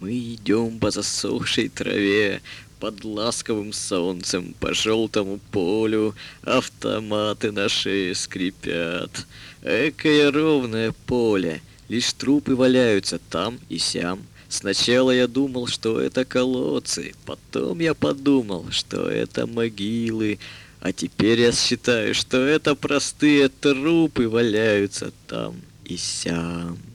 Мы идем по засохшей траве, под ласковым солнцем, по желтому полю, автоматы на шее скрипят. Экое ровное поле, лишь трупы валяются там и сям. Сначала я думал, что это колодцы, потом я подумал, что это могилы, а теперь я считаю, что это простые трупы валяются там и сям.